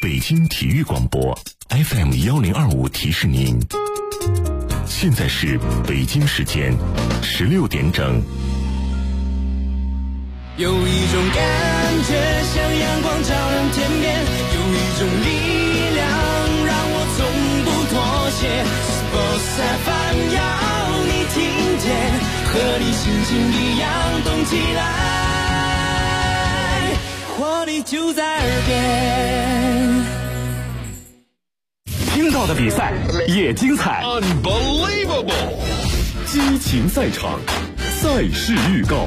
北京体育广播 FM1025提示您，现在是北京时间16点整。 有一种感觉像阳光照亮天边，有一种力量让我从不妥协。Sports FM 要你听见，和你心情一样动起来，活力就在耳边。 听到的比赛也精彩 Unbelievable 激情赛场，赛事预告。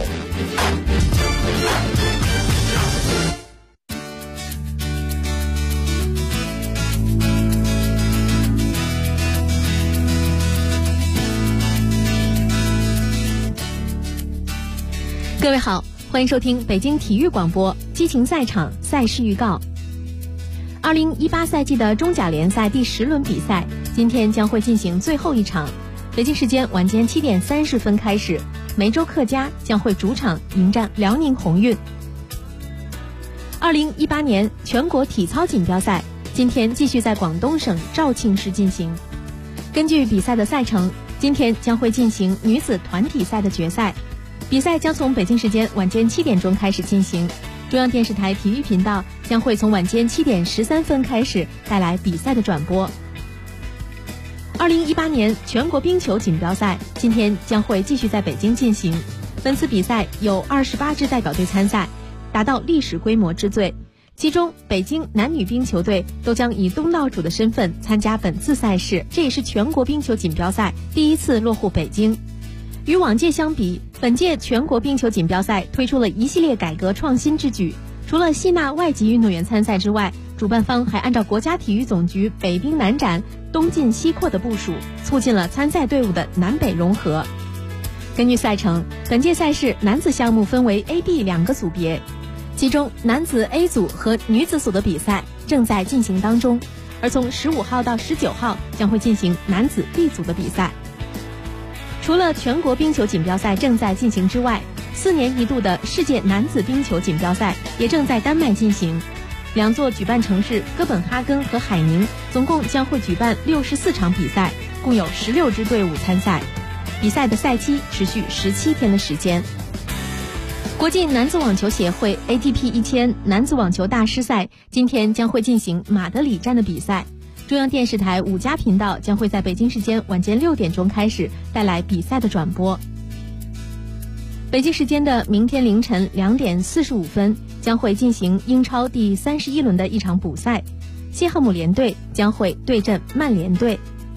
各位好，欢迎收听北京体育广播激情赛场赛事预告。2018赛季的中甲联赛第10轮比赛今天将会进行最后一场，北京时间晚间7点30分开始，梅州客家将会主场迎战辽宁宏运。2018年全国体操锦标赛今天继续在广东省肇庆市进行。根据比赛的赛程，今天将会进行女子团体赛的决赛，比赛将从北京时间晚间7点钟开始进行，中央电视台体育频道将会从晚间7点13分开始带来比赛的转播。2018年全国冰球锦标赛今天将会继续在北京进行，本次比赛有28支代表队参赛，达到历史规模之最，其中北京男女冰球队都将以东道主的身份参加本次赛事，这也是全国冰球锦标赛第一次落户北京。与往届相比，本届全国冰球锦标赛推出了一系列改革创新之举，除了吸纳外籍运动员参赛之外，主办方还按照国家体育总局北冰南展、东进西扩的部署，促进了参赛队伍的南北融合。根据赛程，本届赛事男子项目分为 A、B 两个组别，其中男子 A 组和女子组的比赛正在进行当中，而从15号到19号将会进行男子 B 组的比赛。除了全国冰球锦标赛正在进行之外，4年一度的世界男子冰球锦标赛也正在丹麦进行。两座举办城市哥本哈根和海宁总共将会举办64场比赛，共有16支队伍参赛，比赛的赛期持续17天的时间。国际男子网球协会 ATP 1000男子网球大师赛今天将会进行马德里站的比赛，中央电视台5家频道将会在北京时间晚间6点钟开始带来比赛的转播。北京时间的明天凌晨2点45分将会进行英超第31轮的一场补赛，西汉姆联队将会对阵曼联队。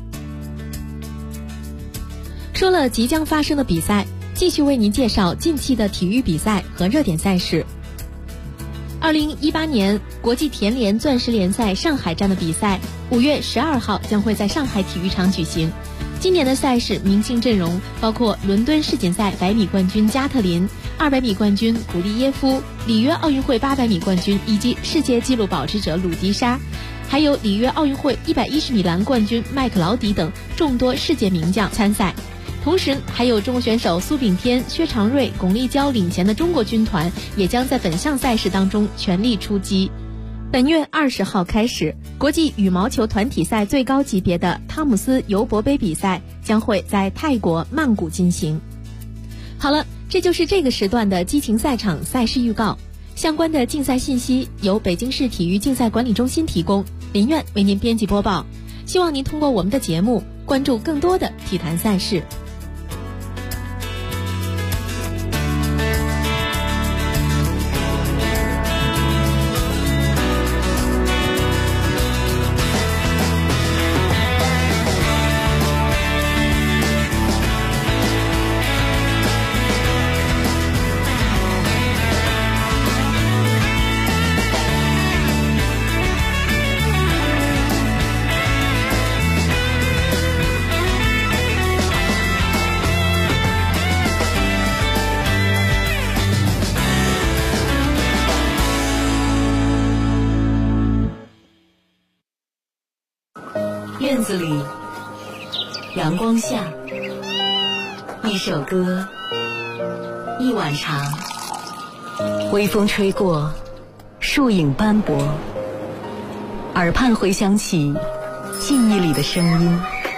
说了即将发生的比赛，继续为您介绍近期的体育比赛和热点赛事。2018年国际田联钻石联赛上海站的比赛5月12号将会在上海体育场举行。今年的赛事明星阵容包括伦敦世锦赛100米冠军加特林、200米冠军古利耶夫、里约奥运会800米冠军以及世界纪录保持者鲁迪莎，还有里约奥运会110米栏冠军麦克劳迪等众多世界名将参赛。同时还有中国选手苏炳添、薛长瑞、巩立姣领衔的中国军团也将在本项赛事当中全力出击。本月20号开始，国际羽毛球团体赛最高级别的汤姆斯尤伯杯比赛将会在泰国曼谷进行。好了，这就是这个时段的激情赛场赛事预告。相关的竞赛信息由北京市体育竞赛管理中心提供，林苑为您编辑播报。希望您通过我们的节目关注更多的体坛赛事。 院子里，阳光下，一首歌，一碗茶，微风吹过，树影斑驳， 耳畔回响起记忆里的声音。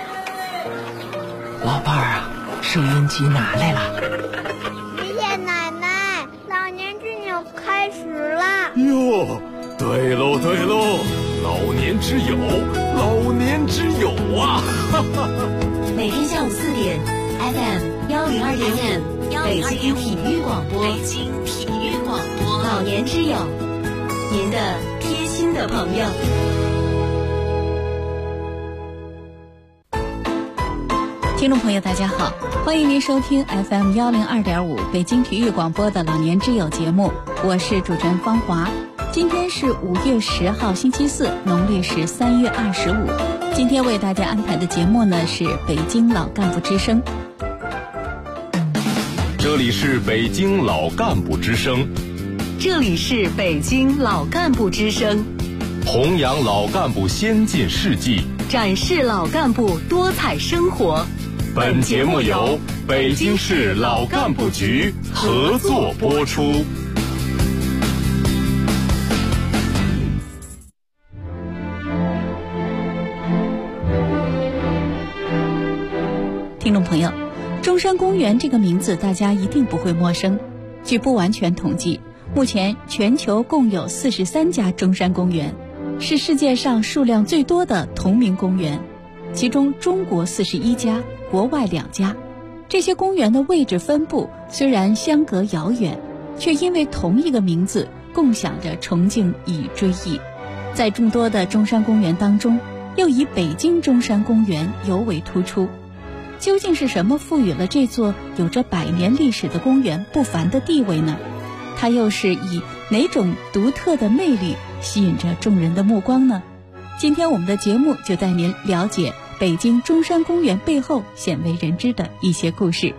老伴儿啊，收音机拿来了。 谢谢奶奶，老年之友开始了。 哟，对喽对喽，老年之友，老年之友啊！ 每天下午4点 FM 102.5北京体育广播，北京体育广播，老年之友，您的贴心的朋友。 听众朋友大家好，欢迎您收听 FM 102.5北京体育广播的老年之友节目，我是主持人方华。今天是5月10号星期四，农历是3月25。今天为大家安排的节目呢是北京老干部之声。 这里是北京老干部之声， 这里是北京老干部之声， 弘扬老干部先进事迹， 展示老干部多彩生活。 本节目由北京市老干部局合作播出。 听众朋友，中山公园这个名字大家一定不会陌生。据不完全统计，目前全球共有43家中山公园，是世界上数量最多的同名公园，其中中国41家，国外2家。这些公园的位置分布虽然相隔遥远，却因为同一个名字共享着崇敬与追忆。在众多的中山公园当中，又以北京中山公园尤为突出。究竟是什么赋予了这座有着100年历史的公园不凡的地位呢？它又是以哪种独特的魅力吸引着众人的目光呢？今天我们的节目就带您了解北京中山公园背后鲜为人知的一些故事。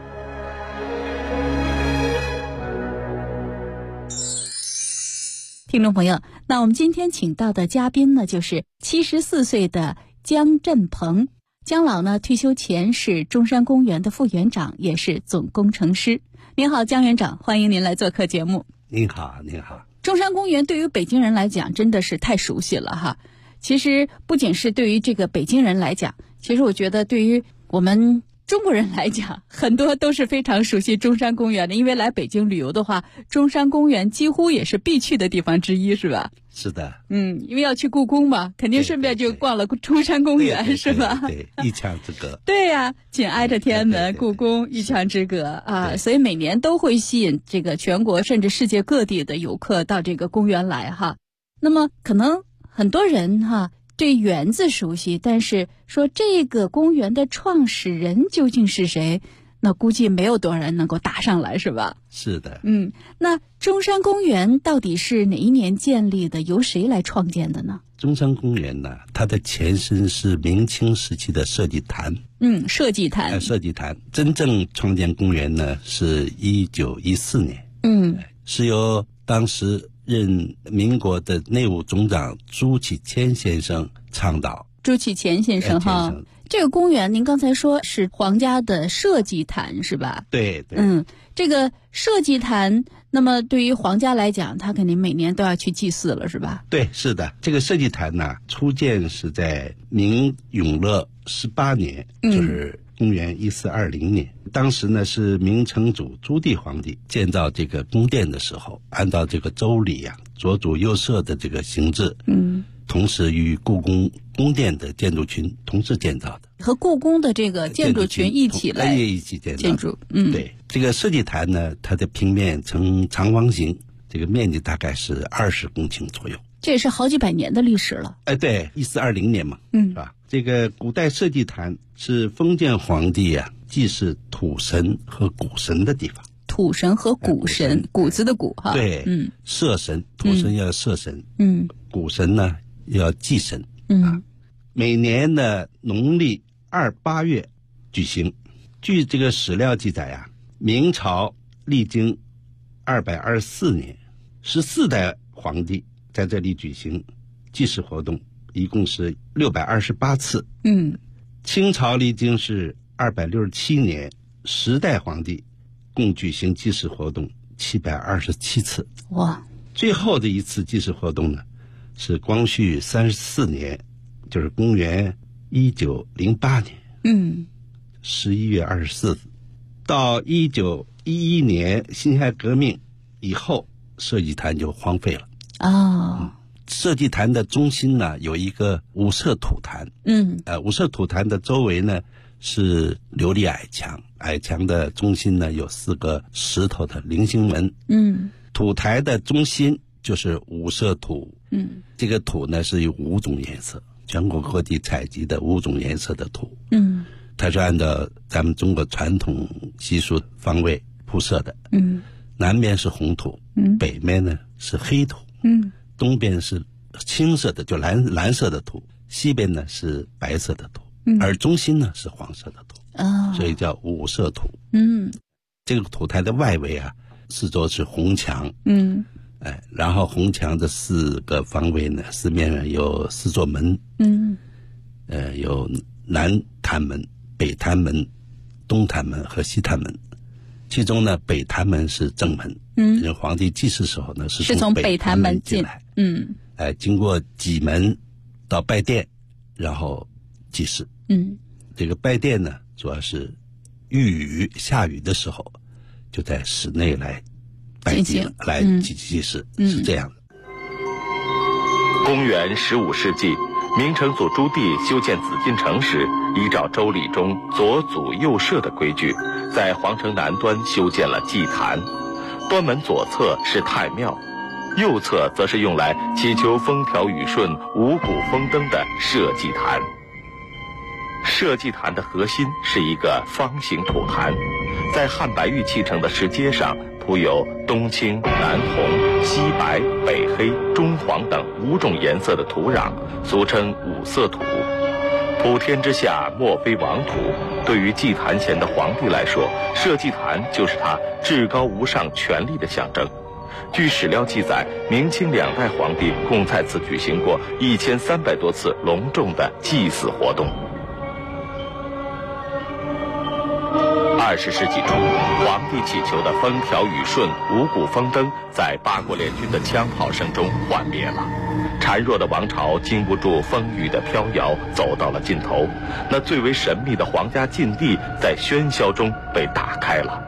听众朋友，那我们今天请到的嘉宾呢，就是74岁的姜振鹏。姜老呢，退休前是中山公园的副园长，也是总工程师。您好，姜园长，欢迎您来做客节目。 您好，您好。 中山公园对于北京人来讲真的是太熟悉了哈。其实不仅是对于这个北京人来讲，其实我觉得对于我们中国人来讲，很多都是非常熟悉中山公园的，因为来北京旅游的话，中山公园几乎也是必去的地方之一，是吧？ 是的。 因为要去故宫嘛，肯定顺便就逛了中山公园， 对是吧？ 对，一墙之隔。 对呀，紧挨着天安门，故宫一墙之隔啊，所以每年都会吸引这个全国甚至世界各地的游客到这个公园来哈。那么可能很多人哈对园子熟悉，但是说这个公园的创始人究竟是谁，那估计没有多少人能够答上来，是吧？ 是的。 那中山公园到底是哪一年建立的，由谁来创建的呢？ 中山公园呢，它的前身是明清时期的设计坛。 设计坛。 设计坛真正创建公园呢是1914年。是由当时任民国的内务总长朱启谦先生倡导。 朱启谦先生哈，这个公园您刚才说是皇家的设计坛是吧？ 对。 这个设计坛，那么对于皇家来讲，他肯定每年都要去祭祀了，是吧？ 对，是的。这个设计坛呢，初建是在明永乐18年，就是公元1420年。当时呢是明成祖朱棣皇帝建造这个宫殿的时候，按照这个周礼左主右摄的这个形制，同时与故宫宫殿的建筑群同时建造的， 和故宫的这个建筑群一起来一起建造建筑。 对，这个设计坛呢，它的平面呈长方形，这个面积大概是20公顷左右。 这也是好几百年的历史了。 对，1420年嘛，是吧？这个古代设计坛是封建皇帝祭祀土神和谷神的地方。 土神和谷神，谷子的谷哈。 对，社神，土神要社神，谷神呢要祭神。每年的农历2、8月举行。据这个史料记载明朝历经224年，14代皇帝在这里举行祭祀活动，一共是628次。清朝历经是267年，10代皇帝共举行祭祀活动727次。 哇！ 最后的一次祭祀活动呢， 是光绪34年，就是公元1908年，11月24日，到1911年辛亥革命以后，社稷坛就荒废了。社稷坛的中心呢有一个五色土坛，五色土坛的周围呢是琉璃矮墙，矮墙的中心呢有4个石头的菱形门，土台的中心就是五色土，这个土呢是有5种颜色，全国各地采集的5种颜色的土，它是按照咱们中国传统习俗方位铺设的，南边是红土，北面呢是黑土，东边是青色的就蓝色的土，西边呢是白色的土，而中心呢是黄色的土，所以叫五色土。这个土台的外围啊，四周是红墙，然后红墙的4个方位呢，四面上有4座门，有南坛门、北坛门、东坛门和西坛门。其中呢，北坛门是正门，皇帝祭祀时候呢是从北坛门进来，经过几门到拜殿，然后祭祀。这个拜殿呢，主要是遇雨下雨的时候，就在室内来拜祭，来祭祀，是这样的。 公元15世纪，明成祖朱棣修建紫禁城时，依照周礼中左祖右社的规矩，在皇城南端修建了祭坛，端门左侧是太庙，右侧则是用来祈求风调雨顺、五谷丰登的社稷坛。社稷坛的核心是一个方形土坛，在汉白玉砌成的石阶上铺有东青、南红、西白、北黑、中黄等5种颜色的土壤，俗称五色土。普天之下莫非王土，对于祭坛前的皇帝来说，社稷坛就是他至高无上权力的象征。据史料记载，明清2代皇帝共在此举行过1300多次隆重的祭祀活动。20世纪初，皇帝祈求的风调雨顺、五谷丰登，在八国联军的枪炮声中幻灭了。孱弱的王朝经不住风雨的飘摇，走到了尽头。那最为神秘的皇家禁地，在喧嚣中被打开了。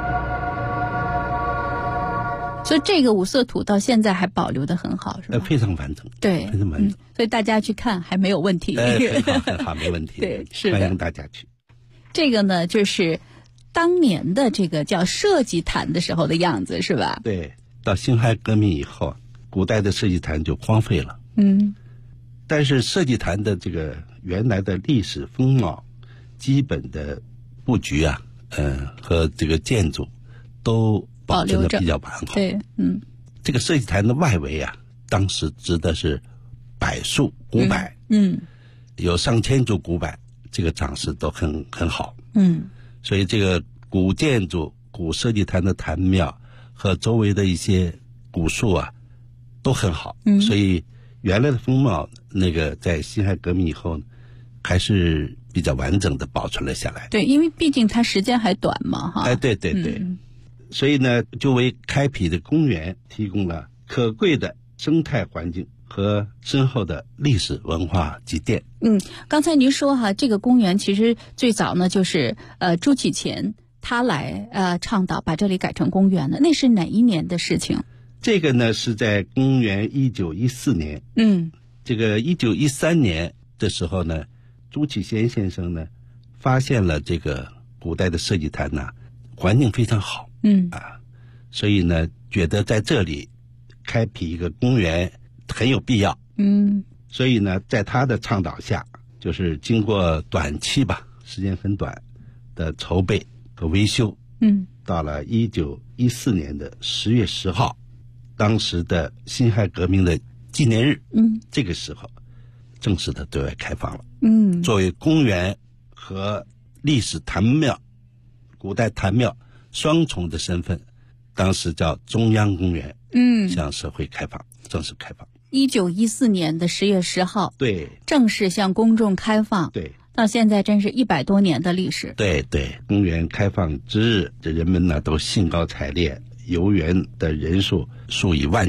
所以这个五色土到现在还保留得很好，是吧？ 非常完整， 对， 非常完整。 所以大家去看还没有问题。 很好，没问题。 对，是的， 欢迎大家去。 这个呢，就是当年的这个叫社稷坛的时候的样子，是吧？ 对，到辛亥革命以后，古代的社稷坛就荒废了。但是社稷坛的这个原来的历史风貌、基本的布局啊，和这个建筑都保持的比较完好。 对， 这个社稷坛的外围啊，当时植的是柏树、古柏，有上千株古柏，这个长势都很好。所以这个古建筑、古社稷坛的坛庙和周围的一些古树啊，都很好。所以原来的风貌，那个在辛亥革命以后，还是比较完整的保存了下来。 对，因为毕竟它时间还短嘛，哈。 对。所以呢，就为开辟的公园提供了可贵的生态环境和深厚的历史文化积淀。 刚才您说哈，这个公园其实最早呢就是朱启潜他来倡导把这里改成公园的，那是哪一年的事情？ 这个呢是在公元1914年。这个1913年的时候呢，朱启贤先生呢发现了这个古代的社稷坛呢环境非常好，所以呢觉得在这里开辟一个公园很有必要。所以呢在他的倡导下，就是经过短期吧，时间很短的筹备和维修，到了1914年的10月10号，当时的辛亥革命的纪念日，这个时候正式的对外开放了。作为公园和历史坛庙、古代坛庙双重的身份，当时叫中央公园，向社会开放，正式开放。 1914年的10月10号， 对， 正式向公众开放。 对， 到现在真是100多年的历史。 对，公园开放之日，这人们呢都兴高采烈，游园的人数数以万计。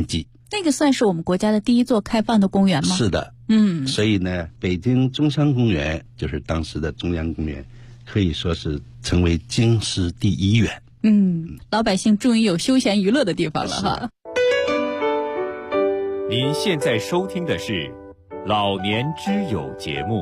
那个算是我们国家的第一座开放的公园吗？ 是的，所以呢，北京中山公园就是当时的中央公园，可以说是成为京师第一园。 老百姓终于有休闲娱乐的地方了哈。 您现在收听的是老年之友节目。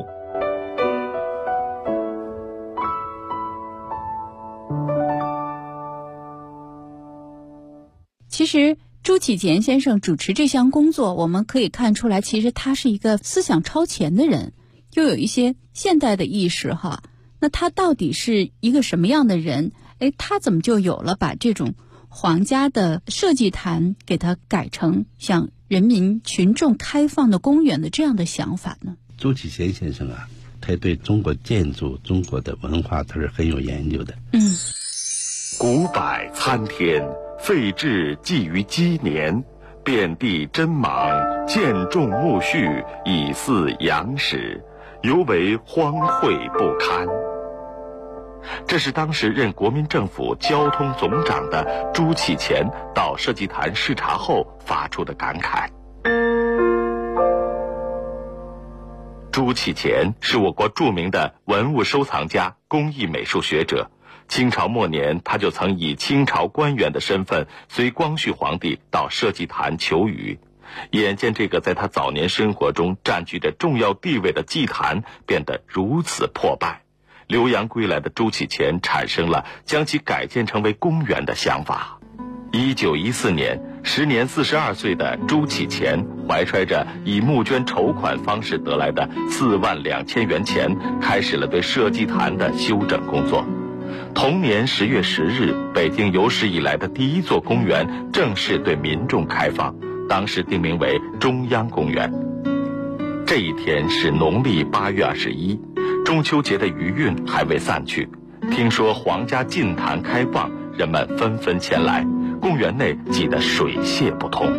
其实朱启贤先生主持这项工作，我们可以看出来，其实他是一个思想超前的人，又有一些现代的意识哈。那他到底是一个什么样的人？他怎么就有了把这种皇家的社稷坛给它改成向人民群众开放的公园的这样的想法呢？ 朱启贤先生啊，他对中国建筑、中国的文化他是很有研究的。 古柏参天，废置寄于积年，遍地针芒，渐种苜蓿，以祀阳史，犹为荒秽不堪。这是当时任国民政府交通总长的朱启贤到社稷坛视察后发出的感慨。朱启贤是我国著名的文物收藏家、工艺美术学者。清朝末年，他就曾以清朝官员的身份随光绪皇帝到社稷坛求雨。眼见这个在他早年生活中占据着重要地位的祭坛变得如此破败，留洋归来的朱启贤产生了将其改建成为公园的想法。1914年，时年42岁的朱启贤怀揣着以募捐筹款方式得来的42000元钱，开始了对社稷坛的修整工作。同年10月10日，北京有史以来的第一座公园正式对民众开放，当时定名为中央公园。这一天是农历8月21，中秋节的余韵还未散去。听说皇家禁坛开放，人们纷纷前来，公园内挤得水泄不通。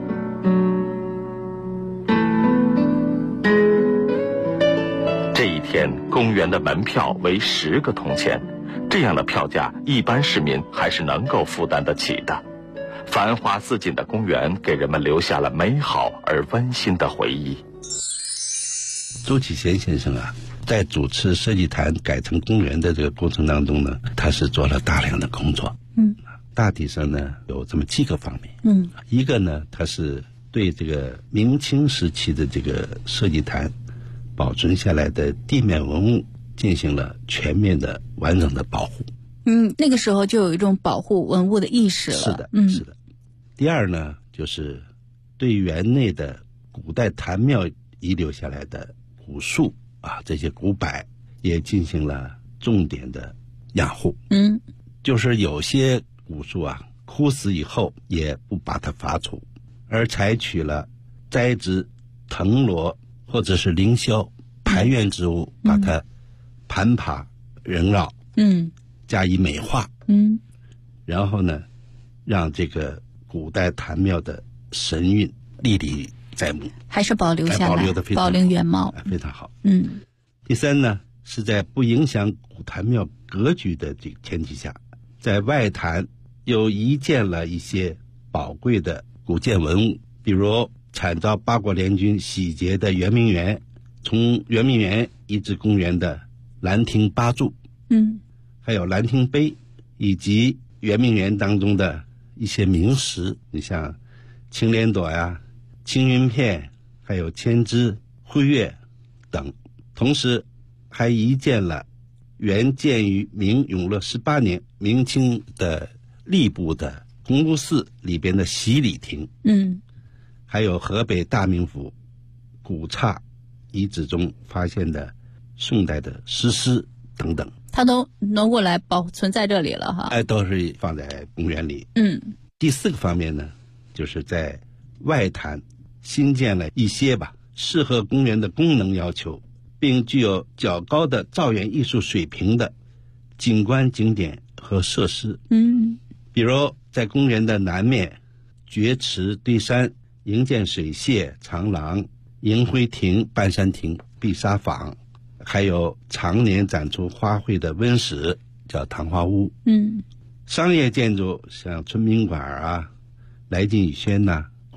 这一天，公园的门票为10个铜钱。这样的票价，一般市民还是能够负担得起的。繁花似锦的公园给人们留下了美好而温馨的回忆。 朱启贤先生啊，在主持社稷坛改成公园的这个过程当中呢，他是做了大量的工作。大体上呢有这么几个方面。一个呢，他是对这个明清时期的这个社稷坛保存下来的地面文物进行了全面的完整的保护。 那个时候就有一种保护文物的意识了。 是的，是的。第二呢，就是对园内的古代坛庙遗留下来的古树啊，这些古柏也进行了重点的养护。就是有些古树啊，枯死以后也不把它伐除，而采取了栽植藤萝或者是凌霄盘院植物，把它盘爬萦绕，加以美化，然后呢，让这个古代坛庙的神韵历历在目， 还是保留下来， 保留的非常保留原貌， 非常好。第三呢，是在不影响古坛庙格局的这个前提下，在外坛又移建了一些宝贵的古建文物，比如参照八国联军洗劫的圆明园，从圆明园移至公园的兰亭八柱，还有兰亭碑，以及圆明园当中的一些名石，你像青莲朵呀、青云片，还有千枝、辉月等。同时还移建了原建于明永乐18年明清的吏部的洪福寺里边的洗礼亭，还有河北大名府古刹遗址中发现的宋代的石狮等等， 它都挪过来保存在这里了哈。 都是放在公园里。第四个方面呢，就是在外坛新建了一些适合公园的功能要求，并具有较高的造园艺术水平的景观景点和设施。比如在公园的南面，绝池堆山，营建水榭、长廊、迎辉亭、半山亭、碧沙坊，还有常年展出花卉的温室，叫糖花屋。商业建筑像春宾馆啊、来进雨轩呐、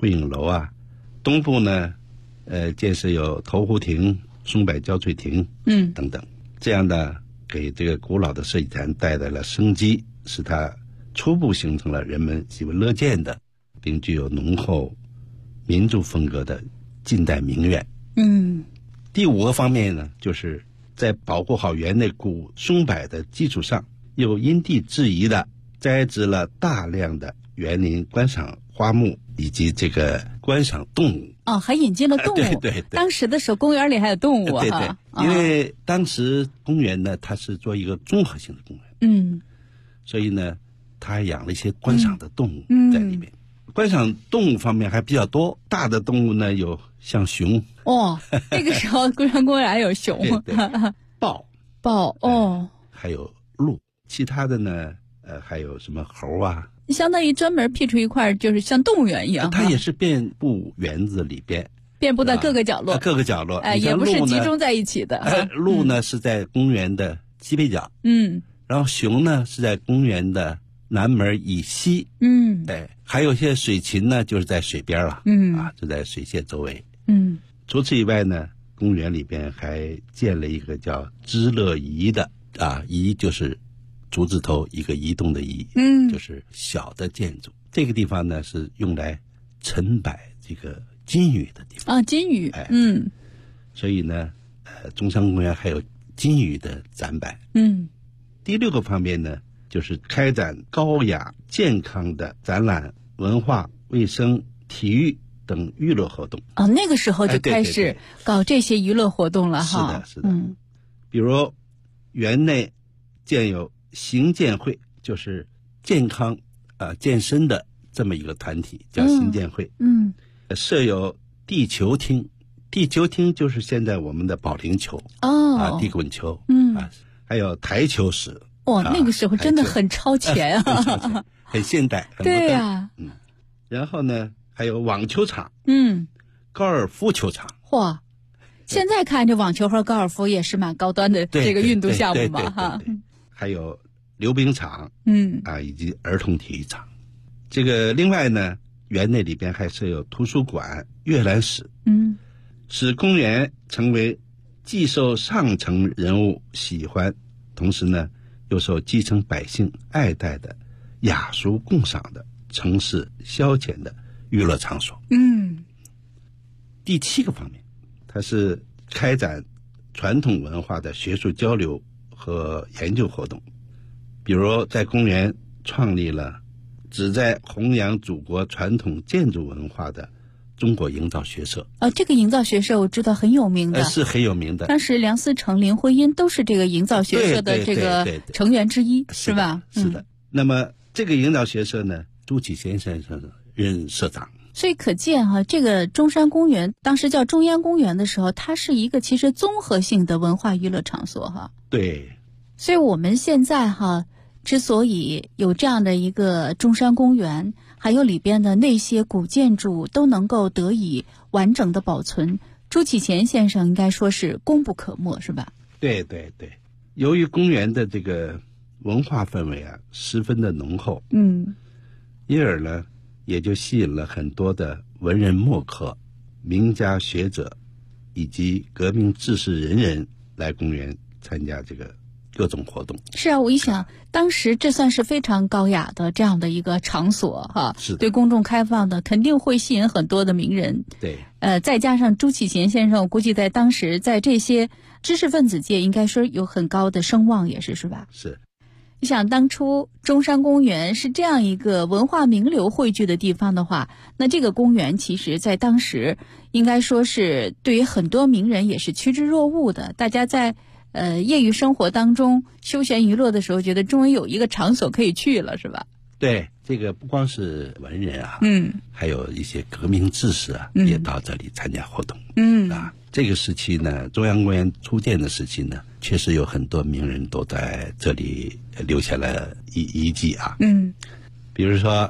汇影楼啊，东部呢建设有投湖亭、松柏交翠亭等等，这样的给这个古老的社稷坛带来了生机，使它初步形成了人们喜闻乐见的并具有浓厚民族风格的近代名园。第5个方面呢，就是在保护好园内古松柏的基础上，又因地制宜的栽植了大量的园林观赏花木以及这个观赏动物。 还引进了动物。对，当时的时候公园里还有动物对，因为当时公园呢，它是做一个综合性的公园，所以呢，它还养了一些观赏的动物在里面。观赏动物方面还比较多，大的动物呢有像熊。那个时候中山公园还有熊。对，豹还有鹿，其他的呢还有什么猴啊， 相当于专门辟出一块，就是像动物园一样。 它也是遍布园子里边， 遍布在各个角落，也不是集中在一起的。 鹿呢是在公园的西北角，然后熊呢是在公园的南门以西，还有些水禽呢就是在水边了，就在水线周围。除此以外呢，公园里边还建了一个叫知乐颐的颐就是竹字头一个移动的移，就是小的建筑。这个地方呢是用来陈摆这个金鱼的地方金鱼。 所以呢中山公园还有金鱼的展板。第6个方面呢，就是开展高雅健康的展览、文化、卫生、体育等娱乐活动。 那个时候就开始搞这些娱乐活动了哈。 是的。比如园内建有行健会，就是健康健身的这么一个团体，叫行健会。设有地球厅，地球厅就是现在我们的保龄球地滚球。还有台球室。 那个时候真的很超前啊。 很现代，很对呀。 然后呢还有网球场，高尔夫球场。 现在看这网球和高尔夫也是蛮高端的这个运动项目嘛对。还有溜冰场，以及儿童体育场。这个另外呢，园内里边还设有图书馆、阅览室，使公园成为既受上层人物喜欢，同时呢又受基层百姓爱戴的雅俗共赏的城市消遣的娱乐场所。第7个方面，它是开展传统文化的学术交流和研究活动，比如在公园创立了旨在弘扬祖国传统建筑文化的中国营造学社。 这个营造学社我知道很有名的， 是很有名的。 当时梁思成、林徽因都是这个营造学社的这个成员之一，是吧？ 是的。那么这个营造学社呢，朱启贤先生任社长。 所以可见这个中山公园当时叫中央公园的时候，它是一个其实综合性的文化娱乐场所对。 所以我们现在之所以有这样的一个中山公园，还有里边的那些古建筑都能够得以完整的保存，朱启贤先生应该说是功不可没，是吧？ 对。由于公园的这个文化氛围十分的浓厚，因而呢也就吸引了很多的文人墨客、名家学者以及革命志士仁人来公园参加这个各种活动。 是我一想当时这算是非常高雅的这样的一个场所是对公众开放的，肯定会吸引很多的名人。 对。 再加上朱启贤先生，我估计在当时在这些知识分子界应该说有很高的声望，也是吧？ 是。 你想当初中山公园是这样一个文化名流汇聚的地方的话，那这个公园其实在当时应该说是对于很多名人也是趋之若鹜的。大家在业余生活当中休闲娱乐的时候，觉得终于有一个场所可以去了，是吧？ 对，这个不光是文人还有一些革命志士也到这里参加活动。这个时期呢，中央公园初建的时期呢，确实有很多名人都在这里留下了遗迹比如说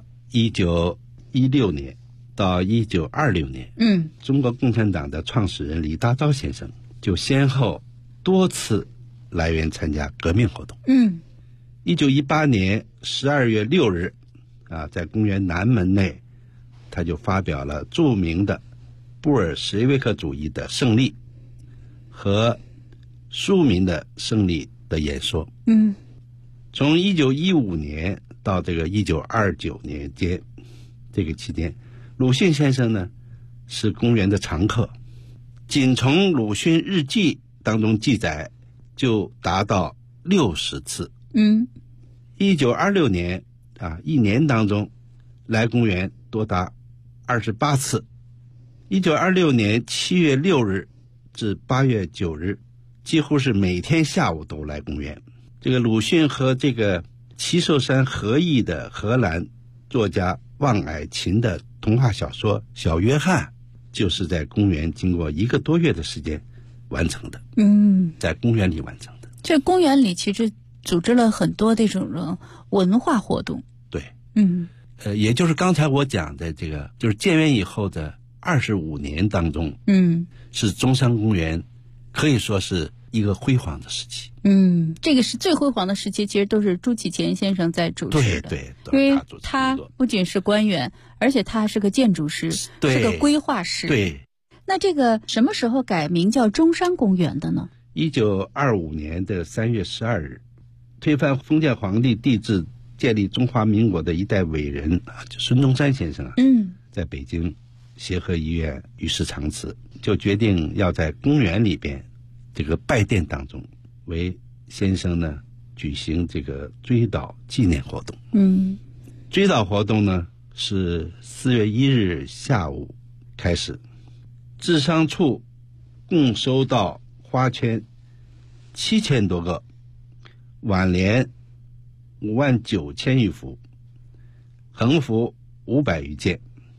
1916年到1926年，中国共产党的创始人李大钊先生就先后多次来园参加革命活动。1918年12月6日在公园南门内他就发表了著名的布尔什维克主义的胜利和庶民的胜利的演说。从1915年到这个1929年间这个期间，鲁迅先生呢是公园的常客，仅从鲁迅日记当中记载就达到60次。1926年一年当中来公园多达28次。1926年7月6日至8月9日，几乎是每天下午都来公园。这个鲁迅和这个齐寿山合译的荷兰作家望矮琴的童话小说《小约翰》，就是在公园经过1个多月的时间完成的。在公园里完成的。 这公园里其实组织了很多这种文化活动。 对，也就是刚才我讲的这个，就是建园以后的25年当中，是中山公园可以说是一个辉煌的时期。 这个是最辉煌的时期，其实都是朱启潜先生在主持的。 对， 因为他不仅是官员，而且他是个建筑师，是个规划师。 对。 那这个什么时候改名叫中山公园的呢 ？1925年的3月12日，推翻封建皇帝帝制，建立中华民国的一代伟人就孙中山先生在北京协和医院与世长辞，就决定要在公园里边这个拜殿当中为先生呢举行这个追悼纪念活动。追悼活动呢是4月1日下午开始，治丧处共收到花圈7000多个，挽联59000余幅，横幅500余件，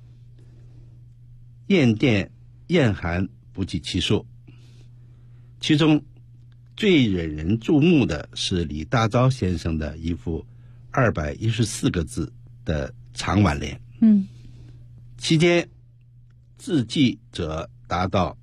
唁电唁函不计其数。其中最引人注目的是李大钊先生的一幅214个字的长挽联。期间字迹者达到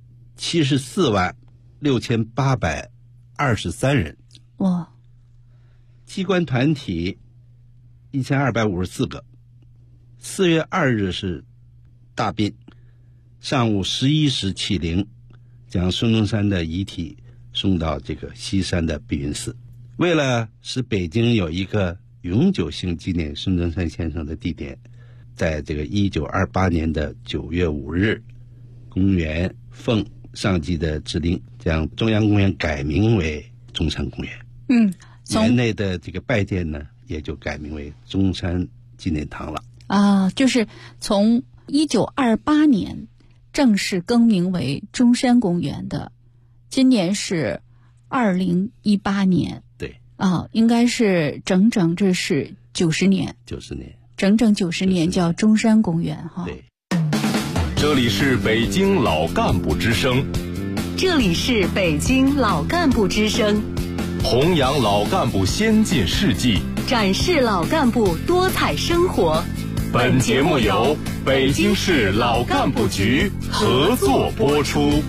746823人。 哇！ 机关团体1254个。4月2日是大殡，上午11时起灵，将孙中山的遗体送到这个西山的碧云寺。为了使北京有一个永久性纪念孙中山先生的地点，在这个1928年的9月5日，公园奉上级的指令，将中央公园改名为中山公园。园内的这个拜殿呢，也就改名为中山纪念堂了。 就是从1928年正式更名为中山公园的，今年是2018年。 对。 应该是整整这是90年。整整90年叫中山公园哈。 对。 这里是北京老干部之声。 这里是北京老干部之声。 弘扬老干部先进事迹， 展示老干部多彩生活。 本节目由北京市老干部局合作播出。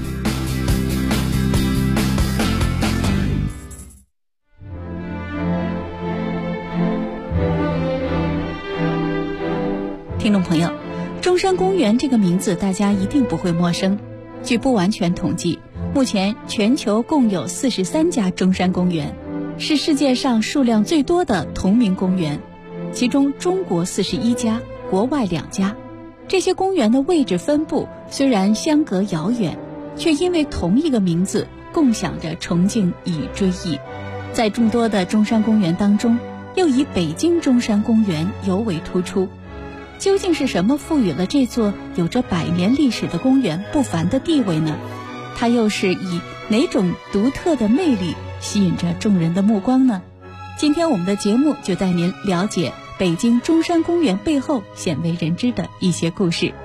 听众朋友，中山公园这个名字大家一定不会陌生。据不完全统计，目前全球共有43家中山公园，是世界上数量最多的同名公园，其中中国41家，国外2家。这些公园的位置分布虽然相隔遥远，却因为同一个名字共享着崇敬与追忆。在众多的中山公园当中，又以北京中山公园尤为突出。究竟是什么赋予了这座有着100年历史的公园不凡的地位呢？它又是以哪种独特的魅力吸引着众人的目光呢？今天我们的节目就带您了解北京中山公园背后鲜为人知的一些故事。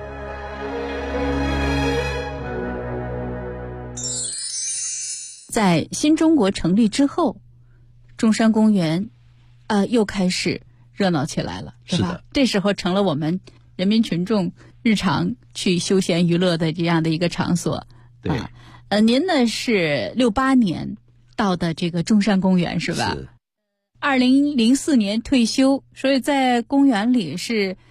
在新中国成立之后，中山公园又开始热闹起来了，是吧？ 是的。 这时候成了我们人民群众日常去休闲娱乐的这样的一个场所。 对。 您呢是68年到的这个中山公园是吧？ 是。 2004年退休，所以在公园里是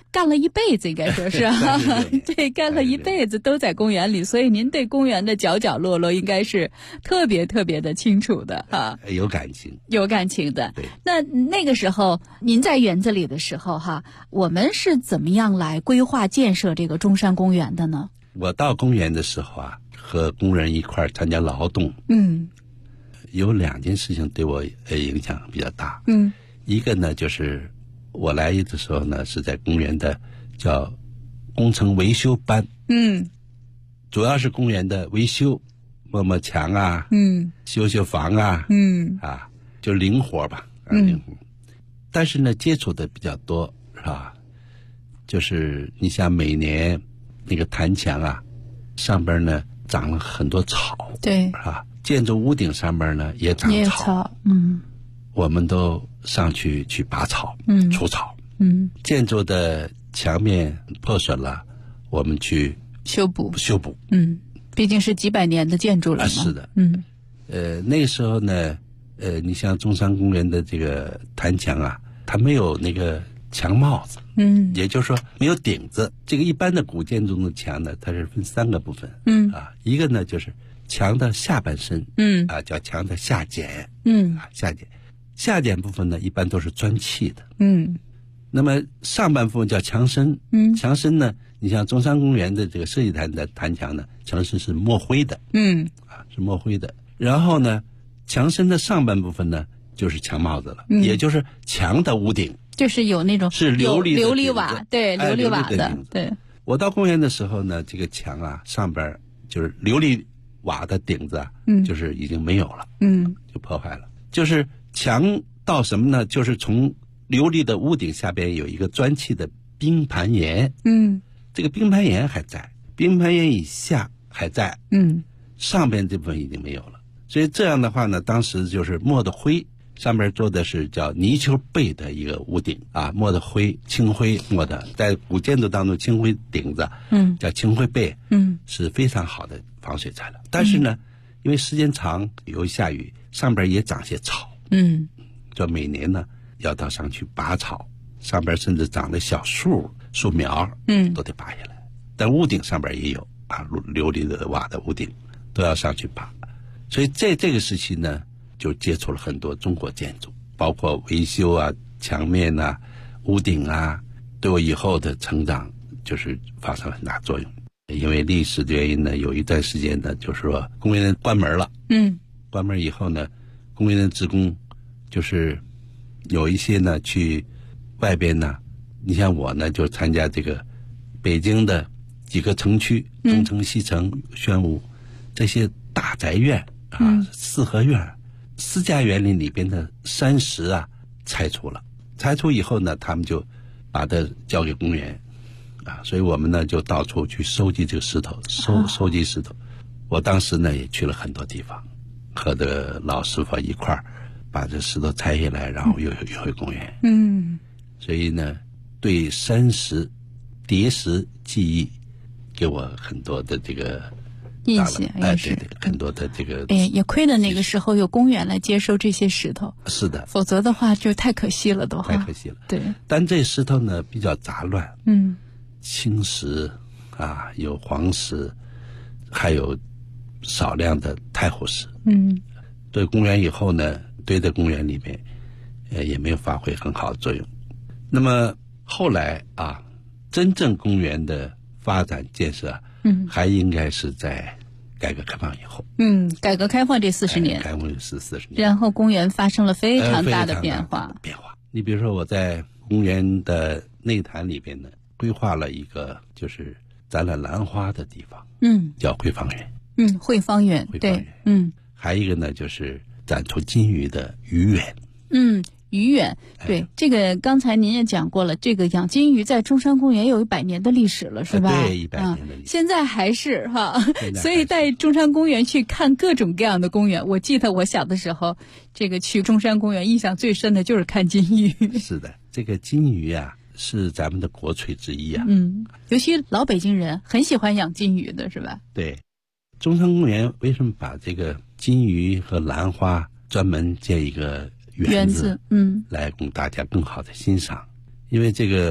干了一辈子，应该说是啊，对，干了一辈子都在公园里，所以您对公园的角角落落应该是特别特别的清楚的哈。 有感情， 有感情的。 对， 那个时候您在园子里的时候哈，我们是怎么样来规划建设这个中山公园的呢？ 我到公园的时候啊，和工人一块参加劳动，有2件事情对我影响比较大。一个呢就是我来的时候呢是在公园的叫工程维修班，主要是公园的维修，抹墙啊，修房啊，就灵活吧，灵活。但是呢接触的比较多，是吧？就是你像每年那个坛墙啊，上边呢长了很多草， 对， 是吧？建筑屋顶上边呢也长草，我们都上去拔草，除草，建筑的墙面破损了，我们去修补， 毕竟是几百年的建筑了嘛。 是的，那个时候呢，你像中山公园的这个坛墙啊，它没有那个墙帽子，也就是说没有顶子。这个一般的古建筑的墙呢，它是分3个部分，一个呢就是墙的下半身，叫墙的下剪，下剪部分呢一般都是砖砌的，那么上半部分叫墙身，墙身呢，你像中山公园的这个设计坛的坛墙呢，墙身是墨灰的，是墨灰的。然后呢，墙身的上半部分呢就是墙帽子了，也就是墙的屋顶， 就是有那种是琉璃瓦，对，琉璃瓦的，对。 我到公园的时候呢，这个墙啊上边就是琉璃瓦的顶子啊，就是已经没有了，就破坏了。就是墙到什么呢？就是从琉璃的屋顶下边有一个砖砌的冰盘岩，这个冰盘岩还在，冰盘岩以下还在，上边这部分已经没有了。所以这样的话呢，当时就是抹的灰，上面做的是叫泥鳅背的一个屋顶啊，抹的灰，青灰抹的，在古建筑当中，青灰顶子，叫青灰背，是非常好的防水材料。但是呢，因为时间长，有下雨，上边也长些草，就每年呢要到上去拔草，上边甚至长了小树苗，都得拔下来。但屋顶上边也有啊，琉璃的瓦的屋顶都要上去拔。所以在这个时期呢，就接触了很多中国建筑，包括维修啊、墙面啊、屋顶啊，对我以后的成长就是发生了很大作用。因为历史的原因呢，有一段时间呢，就是说公园关门了，关门以后呢，公园的职工就是有一些呢去外边呢，你像我呢就参加这个北京的几个城区，东城、西城、宣武这些大宅院啊、四合院、私家园林里边的山石啊拆除了，拆除以后呢，他们就把它交给公园啊，所以我们呢就到处去收集这个石头，收集石头。我当时呢也去了很多地方，和这个老师傅一块儿把这石头拆下来，然后又回公园。所以呢，对山石、叠石记忆给我很多的这个印象， 对，很多的这个。 也亏得那个时候有公园来接收这些石头。 是的， 否则的话就太可惜了，都太可惜了。 对， 但这石头呢比较杂乱，青石啊，有黄石，还有少量的太湖石。对公园以后呢，堆在公园里面，也没有发挥很好的作用。那么后来啊，真正公园的发展建设，还应该是在改革开放以后。 改革开放这40年， 开放是40年， 然后公园发生了非常大的变化。 你比如说，我在公园的内坛里边呢，规划了一个就是展览兰花的地方，叫汇芳园。 汇芳园，对， 还有一个呢，就是展出金鱼的鱼园。 鱼园，对，这个刚才您也讲过了，这个养金鱼在中山公园有100年的历史了，是吧？ 对，100年的历史。 现在还是哈，所以带中山公园去看各种各样的公园。我记得我小的时候，这个去中山公园印象最深的就是看金鱼。 是的，这个金鱼啊，是咱们的国粹之一啊。 尤其老北京人很喜欢养金鱼的，是吧？ 对，中山公园为什么把这个金鱼和兰花专门建一个园子，来供大家更好的欣赏？因为这个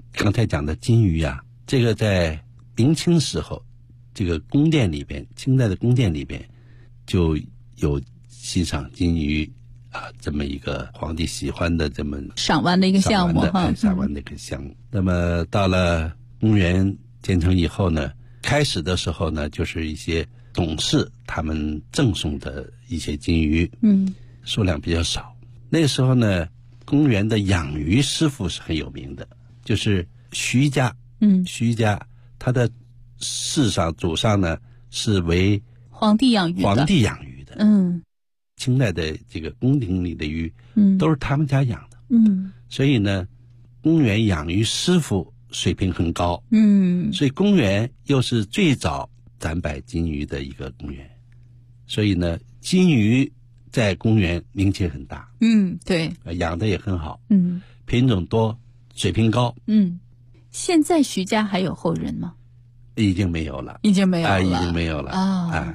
刚才讲的金鱼啊，这个在明清时候，这个宫殿里边，清代的宫殿里边就有欣赏金鱼啊这么一个皇帝喜欢的这么赏玩的一个项目哈， 赏玩的一个项目。那么到了公元建成以后呢，开始的时候呢，就是一些董事他们赠送的一些金鱼，数量比较少。那时候呢，公园的养鱼师傅是很有名的，就是徐家，徐家他的世上祖上呢是为皇帝养鱼的，清代的这个宫廷里的鱼，都是他们家养的，所以呢，公园养鱼师傅水平很高，所以公园又是最早展摆金鱼的一个公园，所以呢，金鱼在公园名气很大， 对， 养的也很好，品种多，水平高， 现在徐家还有后人吗？ 已经没有了啊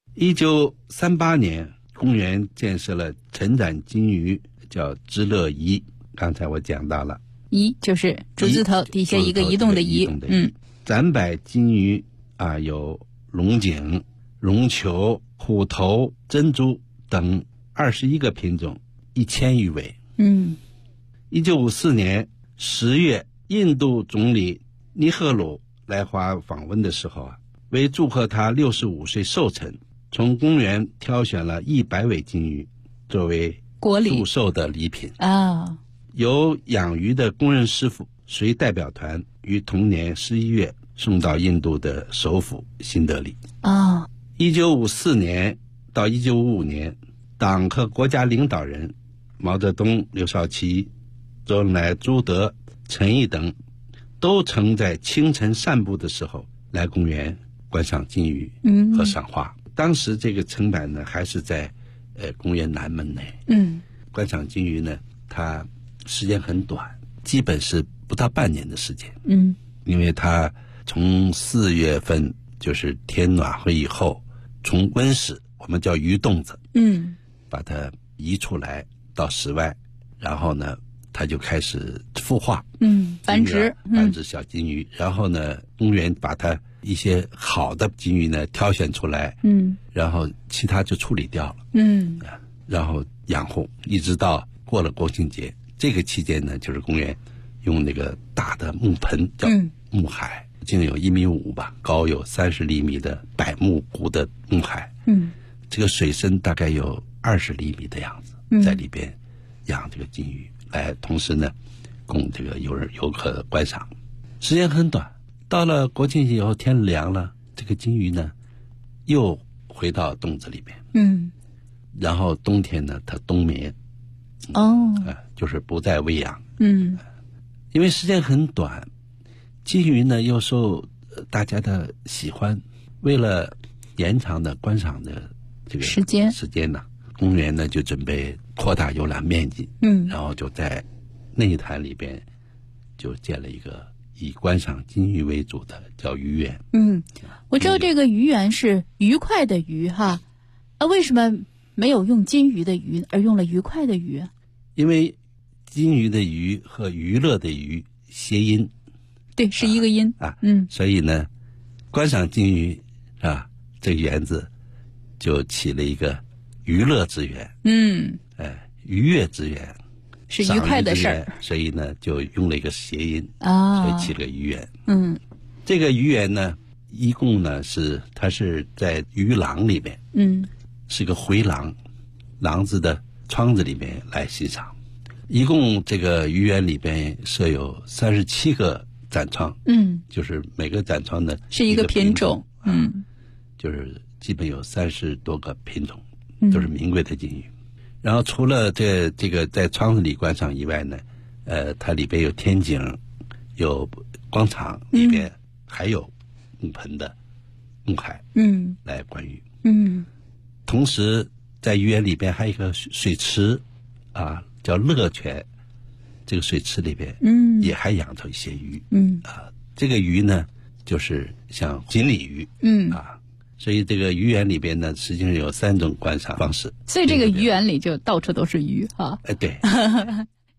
！1938年，公园建设了陈展金鱼，叫知乐颐。刚才我讲到了， 颐就是竹字头底下一个移动的移， 展摆金鱼啊，有龙井、绒球、虎头、珍珠等21个品种，1000余尾。1954年10月，印度总理尼赫鲁来华访问的时候啊，为祝贺他65岁寿辰，从公园挑选了100尾金鱼作为国礼祝寿的礼品啊。 由养鱼的工人师傅随代表团于同年11月送到印度的首府新德里。1954年到1955年，党和国家领导人毛泽东、刘少奇、周恩来、朱德、陈毅等都曾在清晨散步的时候来公园观赏金鱼和赏花。当时这个成柏呢还是在公园南门内。观赏金鱼呢，它时间很短，基本是不到半年的时间。因为它从4月份就是天暖和以后，从温室我们叫鱼洞子，把它移出来到室外，然后呢它就开始孵化， 繁殖小金鱼，然后呢公园把它一些好的金鱼呢挑选出来，然后其他就处理掉了，然后养护，一直到过了国庆节。这个期间呢，就是公园用那个大的木盆叫木海，径有1.5米吧，高有30厘米的柏木骨的木海，这个水深大概有20厘米的样子，在里边养这个金鱼，来同时呢供这个游客观赏。时间很短，到了国庆节以后天凉了，这个金鱼呢又回到洞子里边，然后冬天呢它冬眠，就是不再喂养，因为时间很短，金鱼呢又受大家的喜欢，为了延长的观赏的这个时间呢，公园呢就准备扩大游览面积，然后就在内潭里边就建了一个以观赏金鱼为主的叫鱼园。 我知道这个鱼园是愉快的愉哈，为什么没有用金鱼的鱼而用了愉快的愉？ 因为金鱼的鱼和娱乐的娱谐音， 对，是一个音所以呢观赏金鱼啊这个园子就起了一个娱乐之园，愉悦之园， 是愉快的事儿， 所以呢就用了一个谐音所以起了个鱼园。这个鱼园呢一共呢它是在鱼廊里面，是个回廊，廊子的窗子里面来欣赏。一共这个鱼园里边设有37个展窗，就是每个展窗呢是一个品种， 就是基本有30多个品种，都是名贵的金鱼。然后除了这个在窗子里观赏以外呢，它里边有天井，有广场，里边还有木盆的木海，来观鱼。同时在鱼园里边还有一个水池啊，叫乐泉，这个水池里边也还养着一些鱼，这个鱼呢就是像锦鲤鱼，所以这个鱼园里边呢实际上有3种观赏方式， 所以这个鱼园里就到处都是鱼哈。 对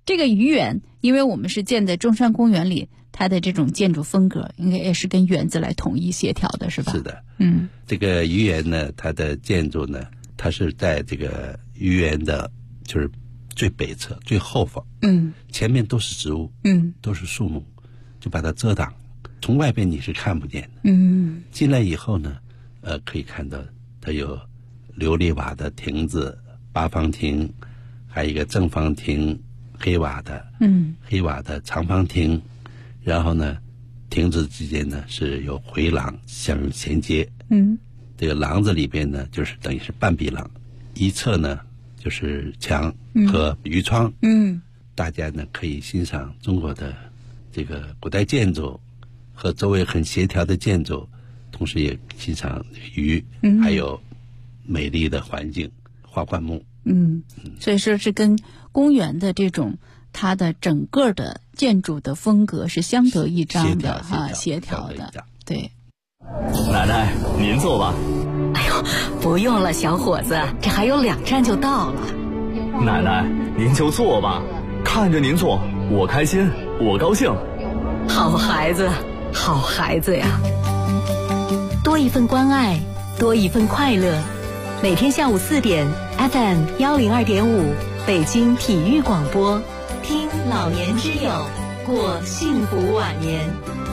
这个鱼园，因为我们是建在中山公园里，它的这种建筑风格应该也是跟园子来统一协调的，是吧？ 是的，这个鱼园呢，它的建筑呢，它是在这个鱼园的，就是最北侧、最后方，前面都是植物，都是树木，就把它遮挡，从外边你是看不见的，进来以后呢，可以看到它有琉璃瓦的亭子、八方亭，还有一个正方亭。黑瓦的长方亭，然后呢，亭子之间呢是有回廊相衔接。这个廊子里边呢，就是等于是半壁廊，一侧呢就是墙和鱼窗。大家呢可以欣赏中国的这个古代建筑和周围很协调的建筑，同时也欣赏鱼，还有美丽的环境、花灌木。 所以说是跟公园的这种它的整个的建筑的风格是相得益彰的协调的。对， 奶奶您坐吧。 哎呦，不用了，小伙子，这还有2站就到了。 奶奶您就坐吧，看着您坐，我开心，我高兴。 好孩子，好孩子呀！多一份关爱，多一份快乐。每天下午4点 FM 102.5北京体育广播，听老年之友，过幸福晚年。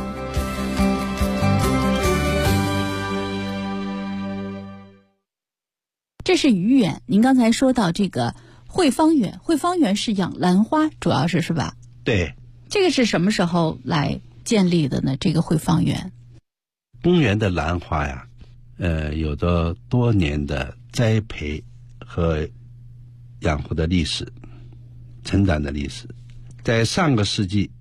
这是鱼园，您刚才说到这个汇芳园，汇芳园是养兰花，主要是吧？ 对。 这个是什么时候来建立的呢？这个汇芳园， 公园的兰花呀，有着多年的栽培和养护的历史，成长的历史。在上个世纪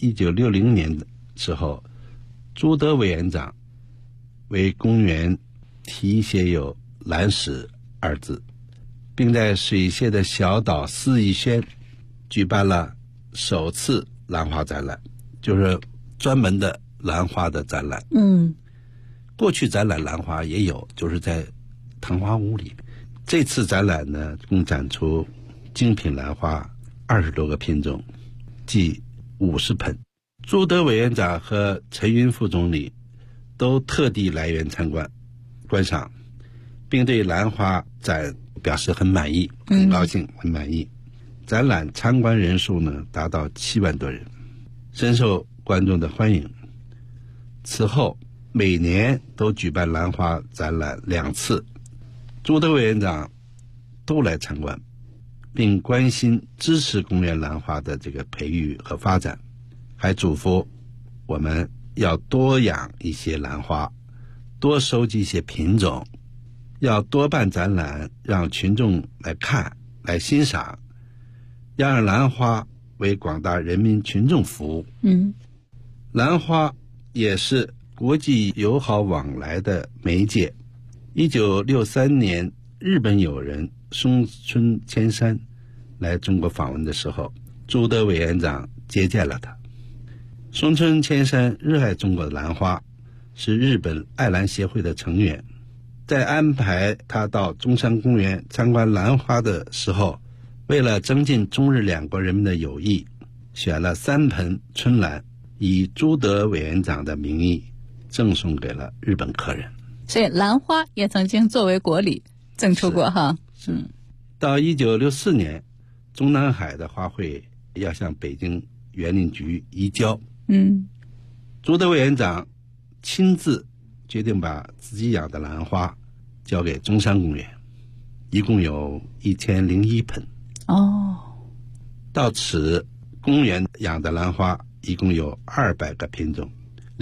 1960年的时候，朱德委员长为公园题写有兰史2字，并在水榭的小岛思逸轩举办了首次兰花展览，就是专门的兰花的展览。过去展览兰花也有，就是在唐花屋里。这次展览呢，共展出精品兰花20多个品种，计50盆。朱德委员长和陈云副总理都特地来园参观观赏，并对兰花展表示很满意，很高兴，很满意。展览参观人数呢达到7万多人，深受观众的欢迎。此后每年都举办兰花展览2次，朱德委员长都来参观，并关心支持公园兰花的这个培育和发展，还嘱咐我们要多养一些兰花，多收集一些品种，要多办展览，让群众来看来欣赏，要让兰花为广大人民群众服务。兰花也是国际友好往来的媒介。1963年，日本友人松村千山来中国访问的时候，朱德委员长接见了他。松村千山热爱中国的兰花，是日本爱兰协会的成员。在安排他到中山公园参观兰花的时候，为了增进中日2国人民的友谊，选了3盆春兰，以朱德委员长的名义赠送给了日本客人。 所以兰花也曾经作为国礼赠出过哈。 到1964年，中南海的花卉要向北京园林局移交。朱德委员长亲自决定把自己养的兰花交给中山公园，一共有1001盆。到此，公园养的兰花一共有200个品种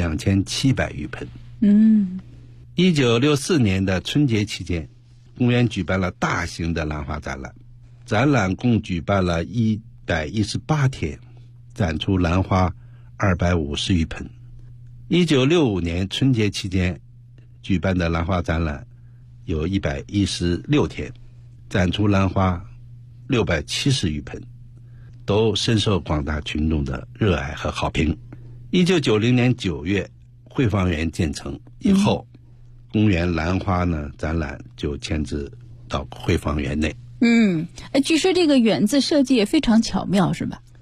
，2700余盆。1964年的春节期间，公园举办了大型的兰花展览，展览共举办了118天，展出兰花250余盆。1965年春节期间举办的兰花展览有116天，展出兰花670余盆，都深受广大群众的热爱和好评。1990年9月，汇芳园建成以后，公园兰花呢展览就迁至到汇芳园内。 据说这个园子设计也非常巧妙，是吧？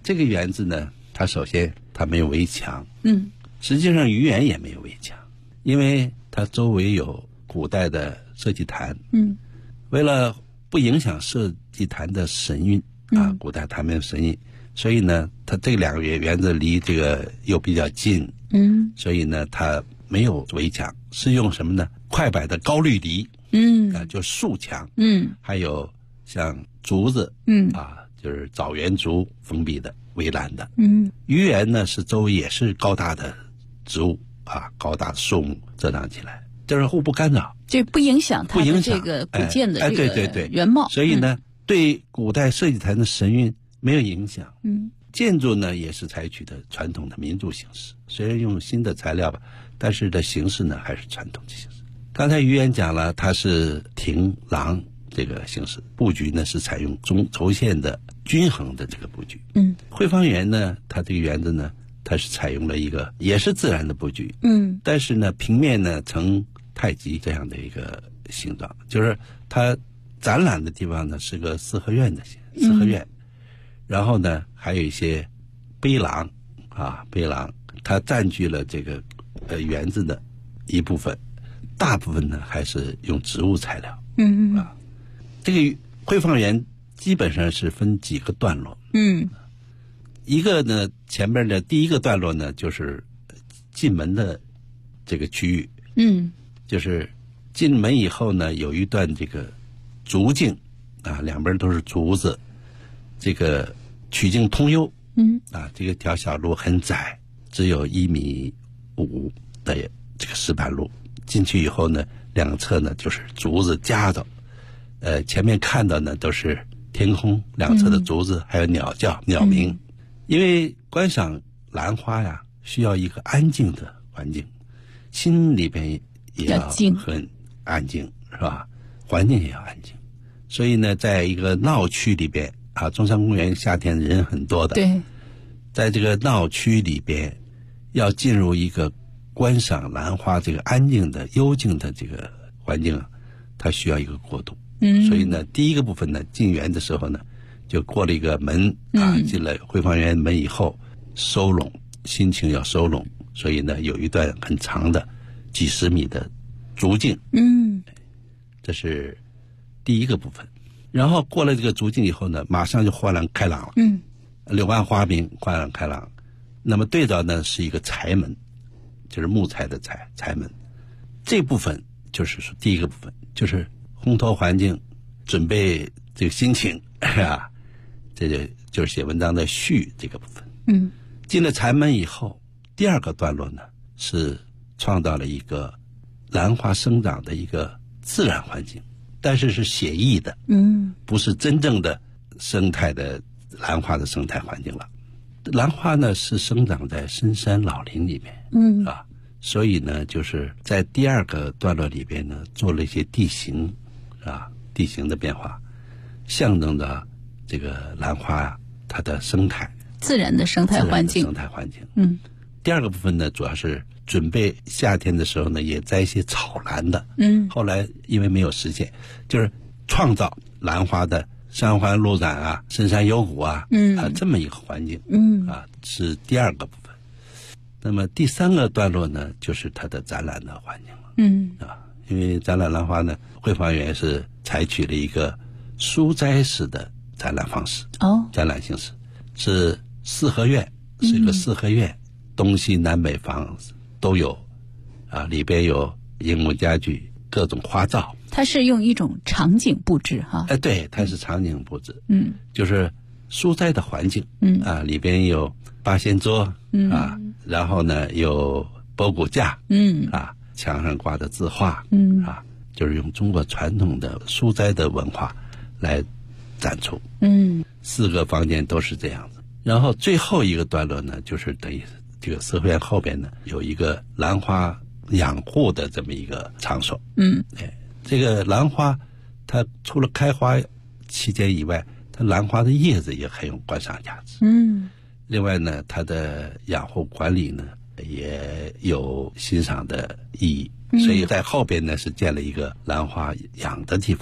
这个园子呢，它首先它没有围墙，实际上愚园也没有围墙，因为它周围有古代的社稷坛，为了不影响社稷坛的神韵啊，古代坛面神韵，所以呢，它这两个园子离这个又比较近，所以呢，它没有围墙，是用什么呢？快柏的高绿篱，就树墙，还有像竹子，就是枣园竹封闭的围栏的，愚园呢是周围也是高大的植物啊，高大的树木遮挡起来，就是互不干扰， 这不影响它的这个古建的这个原貌， 所以呢，对古代社稷坛的神韵没有影响。建筑呢也是采取的传统的民族形式，虽然用新的材料吧，但是的形式呢还是传统的形式。刚才愚园讲了，它是亭廊这个形式，布局呢是采用中轴线的均衡的这个布局。汇芳园呢，它这个园子呢，它是采用了一个也是自然的布局，但是呢平面呢呈太极这样的一个形状，就是它展览的地方呢是个四合院的四合院，然后呢还有一些碑廊啊，碑廊它占据了这个园子的一部分，大部分呢还是用植物材料。这个汇芳园基本上是分几个段落。一个呢，前面的第一个段落呢就是进门的这个区域。就是进门以后呢，有一段这个竹径啊，两边都是竹子，这个曲径通幽。这个条小路很窄，只有1.5米的这个石板路。进去以后呢，两侧呢就是竹子夹着，前面看到呢都是天空，两侧的竹子还有鸟叫鸟鸣。因为观赏兰花呀，需要一个安静的环境，心里边也要很安静，是吧？环境也要安静。所以呢，在一个闹区里边啊，中山公园夏天人很多的，对，在这个闹区里边，要进入一个观赏兰花这个安静的幽静的这个环境啊，它需要一个过渡。所以呢，第一个部分呢，进园的时候呢，就过了一个门啊，进了汇芳园门以后，收拢心情要收拢，所以呢，有一段很长的几十米的竹径。这是第一个部分。然后过了这个竹径以后呢，马上就豁然开朗了。柳暗花明，豁然开朗。那么对着呢是一个柴门，就是木材的柴门。这部分就是说第一个部分，就是烘托环境，准备这个心情啊，这就是写文章的序这个部分。进了柴门以后，第二个段落呢是创造了一个兰花生长的一个自然环境，但是是写意的，不是真正的生态的兰花的生态环境了。兰花呢是生长在深山老林里面，所以呢就是在第二个段落里边呢做了一些地形，地形的变化，象征着这个兰花呀，它的生态， 自然的生态环境。 第二个部分呢，主要是准备夏天的时候呢，也栽一些草兰的。后来因为没有实现，就是创造兰花的山环路展啊、深山幽谷啊，这么一个环境。是第二个部分。那么第三个段落呢，就是它的展览的环境了。因为展览兰花呢，汇芳园是采取了一个书斋式的展览方式。展览形式是四合院，是一个四合院，东西南北房都有，里边有樱木家具，各种花罩。 它是用一种场景布置哈。 对，它是场景布置。就是书斋的环境。里边有八仙桌，然后呢有钵骨架，墙上挂的字画，就是用中国传统的书斋的文化来展出。4个房间都是这样子。然后最后一个段落呢，就是等于这个四合院后边呢有一个兰花养护的这么一个场所。这个兰花它除了开花期间以外，它兰花的叶子也很有观赏价值。另外呢，它的养护管理呢也有欣赏的意义。所以在后边呢是建了一个兰花养的地方。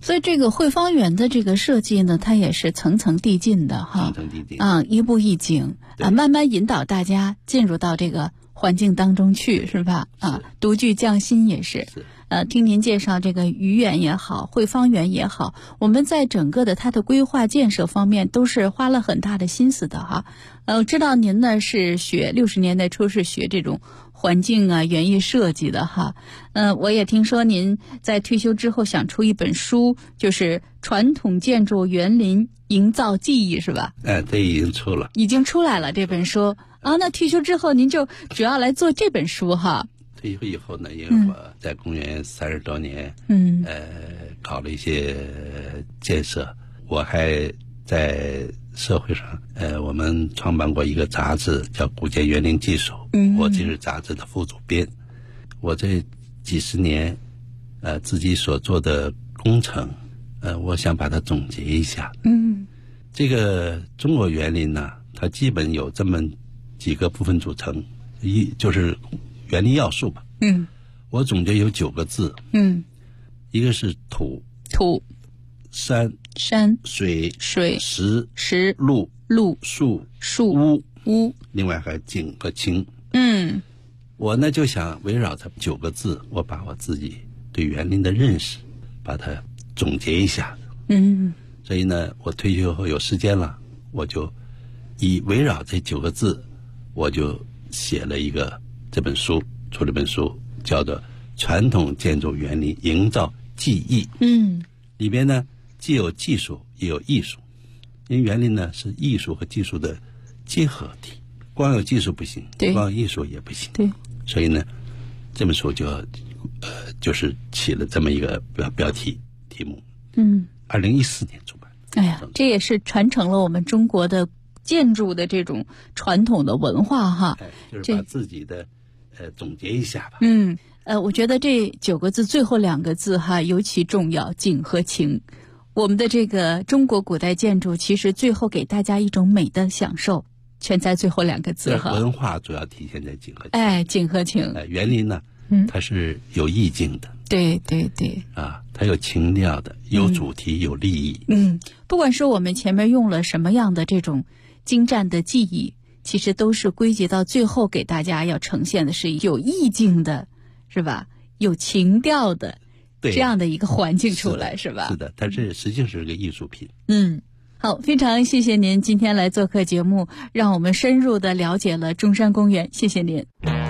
所以这个汇芳园的这个设计呢，它也是层层递进的哈， 层层递进一步一景慢慢引导大家进入到这个环境当中去，是吧？独具匠心也是。听您介绍这个愚园也好，汇芳园也好，我们在整个的它的规划建设方面都是花了很大的心思的哈。我知道您呢是学60年代初是学这种环境园艺设计的哈。我也听说您在退休之后想出一本书，就是《传统建筑园林营造记忆》，是吧？ 这已经出了， 已经出来了这本书那退休之后您就主要来做这本书哈。 退休以后呢，因为我在公园30多年，搞了一些建设，我还在社会上，我们创办过一个杂志叫《古建园林技术》，我这是杂志的副主编。我这几十年，自己所做的工程，我想把它总结一下。这个中国园林呢，它基本有这么几个部分组成，一就是园林要素吧。我总结有9个字。一个是土，山，水，石，路，树，屋，另外还景和情。我呢就想围绕这9个字，我把我自己对园林的认识把它总结一下。所以呢，我退休后有时间了，我就围绕这9个字，我就写了这本书，出了本书叫做《传统建筑园林营造记忆》。里边呢既有技术也有艺术，因为园林呢是艺术和技术的结合体，光有技术不行，光有艺术也不行。所以呢，这本书就是起了这么一个标题题目。2014年出版。 哎呀，这也是传承了我们中国的建筑的这种传统的文化哈。 就是把自己的总结一下吧。 我觉得这9个字最后2个字哈尤其重要，景和情。我们的这个中国古代建筑其实最后给大家一种美的享受，全在最后2个字哈。 文化主要体现在景和情。 景和情。 园林呢，它是有意境的。 对。 它有情调的，有主题，有利益。 不管是我们前面用了什么样的这种精湛的技艺，其实都是归结到最后给大家要呈现的是有意境的，是吧？有情调的这样的一个环境出来，是吧？ 是的，它这实际是个艺术品。 好，非常谢谢您今天来做客节目，让我们深入的了解了中山公园，谢谢您。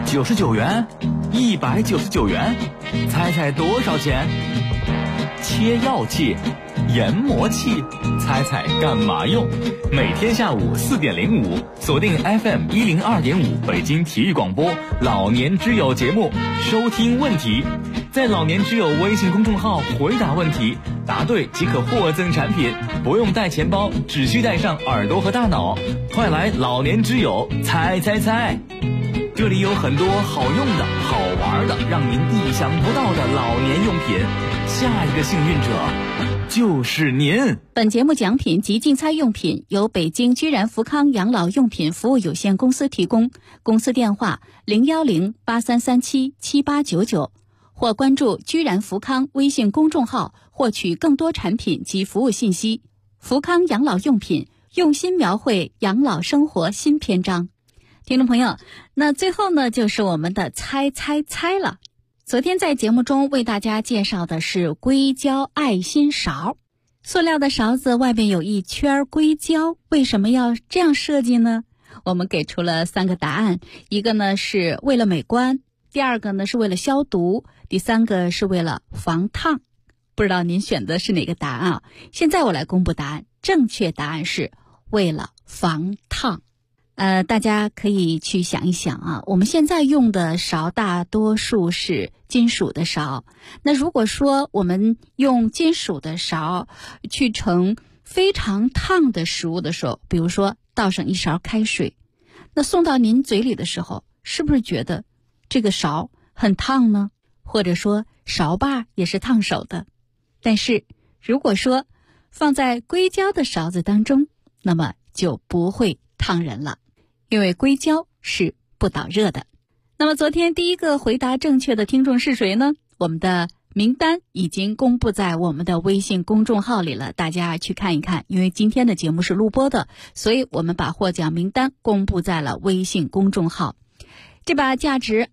99元，199元，猜多少钱？切药器、研磨器，猜干嘛用？每天下午4点05，锁定 FM 102.5北京体育广播老年之友节目，收听问题，在老年之友微信公众号回答问题，答对即可获赠产品，不用带钱包，只需带上耳朵和大脑。快来老年之友猜！这里有很多好用的、好玩的，让您意想不到的老年用品。下一个幸运者就是您。 本节目奖品及竞猜用品由北京居然福康养老用品服务有限公司提供，公司电话010-8337-7899，或关注居然福康微信公众号获取更多产品及服务信息。福康养老用品，用心描绘养老生活新篇章。听众朋友，那最后呢，就是我们的猜了。昨天在节目中为大家介绍的是硅胶爱心勺，塑料的勺子外面有一圈硅胶，为什么要这样设计呢？我们给出了3个答案，一个呢是为了美观，第2个呢是为了消毒，第3个是为了防烫。不知道您选的是哪个答案啊？现在我来公布答案，正确答案是为了防烫。大家可以去想一想啊，我们现在用的勺大多数是金属的勺，那如果说我们用金属的勺去盛非常烫的食物的时候，比如说倒上一勺开水，那送到您嘴里的时候，是不是觉得这个勺很烫呢？或者说勺把也是烫手的。但是如果说放在硅胶的勺子当中，那么就不会烫人了，因为硅胶是不导热的。那么昨天第一个回答正确的听众是谁呢？我们的名单已经公布在我们的微信公众号里了，大家去看一看。因为今天的节目是录播的，所以我们把获奖名单公布在了微信公众号。这把价值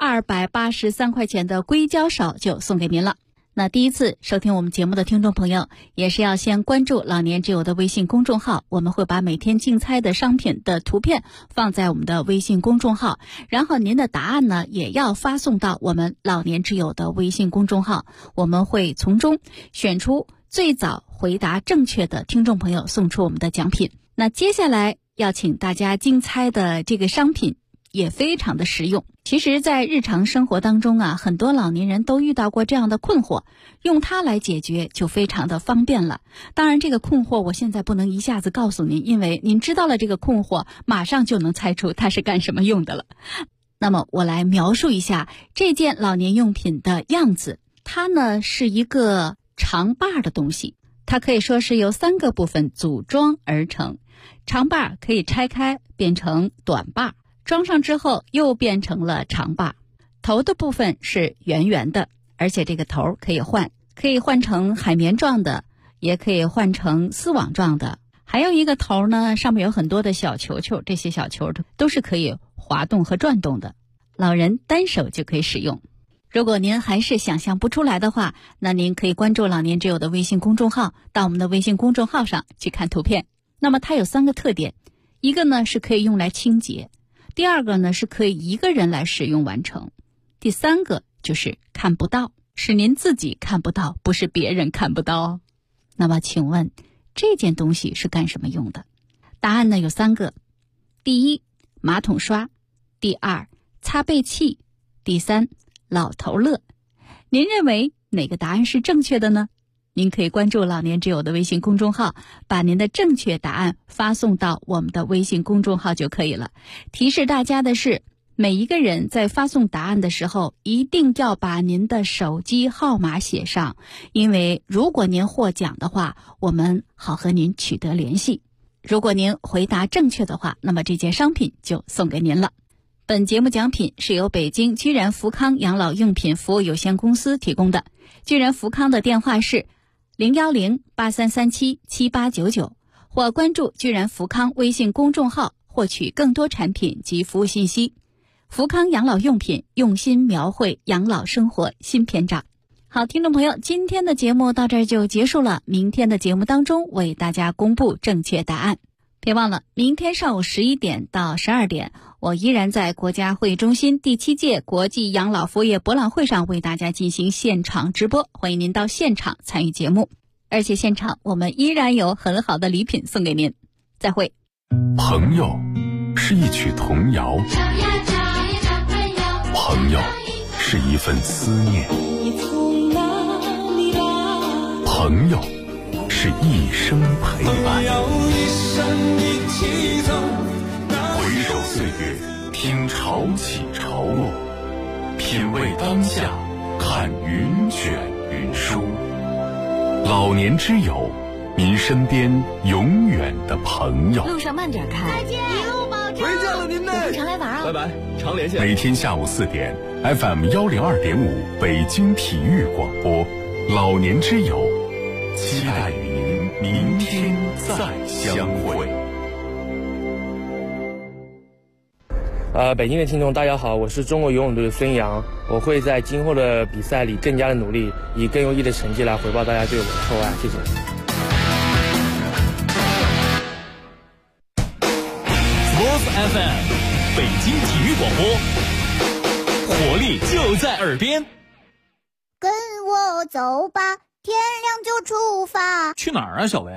283块钱的硅胶勺就送给您了。那第一次收听我们节目的听众朋友，也是要先关注老年之友的微信公众号，我们会把每天竞猜的商品的图片放在我们的微信公众号，然后您的答案呢也要发送到我们老年之友的微信公众号，我们会从中选出最早回答正确的听众朋友，送出我们的奖品。那接下来要请大家竞猜的这个商品也非常的实用。其实在日常生活当中啊，很多老年人都遇到过这样的困惑，用它来解决就非常的方便了。当然这个困惑我现在不能一下子告诉您，因为您知道了这个困惑，马上就能猜出它是干什么用的了。那么我来描述一下这件老年用品的样子。它呢是一个长把的东西，它可以说是由3个部分组装而成。长把可以拆开变成短把，装上之后又变成了长把。头的部分是圆圆的，而且这个头可以换成海绵状的，也可以换成丝网状的。还有一个头呢，上面有很多的小球球，这些小球都是可以滑动和转动的，老人单手就可以使用。如果您还是想象不出来的话，那您可以关注老年之友的微信公众号，到我们的微信公众号上去看图片。那么它有3个特点，一个呢是可以用来清洁，第2个呢是可以一个人来使用完成，第3个就是看不到，是您自己看不到，不是别人看不到哦。那么请问这件东西是干什么用的？答案呢有3个，第1马桶刷，第2擦背器，第3老头乐。您认为哪个答案是正确的呢？您可以关注老年之友的微信公众号，把您的正确答案发送到我们的微信公众号就可以了。提示大家的是，每一个人在发送答案的时候一定要把您的手机号码写上，因为如果您获奖的话，我们好和您取得联系。如果您回答正确的话，那么这件商品就送给您了。本节目奖品是由北京居然福康养老用品服务有限公司提供的。居然福康的电话是010-8337-7899，或关注居然福康微信公众号获取更多产品及服务信息。福康养老用品，用心描绘养老生活新篇章。好，听众朋友，今天的节目到这儿就结束了，明天的节目当中为大家公布正确答案。别忘了，明天上午11点到12点，我依然在国家会议中心第7届国际养老服务业博览会上为大家进行现场直播，欢迎您到现场参与节目。而且现场我们依然有很好的礼品送给您。再会。 朋友是一曲童谣，朋友是一份思念，朋友是一生陪伴。回首岁月，听潮起潮落，品味当下，看云卷云舒。老年之友，您身边永远的朋友。 路上慢点开。 再见，一路保重。 回见了您呢， 我常来玩啊。 拜拜，常联系。每天下午4点 ，FM 102.5北京体育广播，老年之友，期待与您明天再相会。 北京的听众大家好，我是中国游泳队的孙杨，我会在今后的比赛里更加的努力，以更优异的成绩来回报大家对我的厚爱，谢谢。 Sports FM 北京体育广播，活力就在耳边。 跟我走吧，天亮就出发。 去哪儿啊，小薇？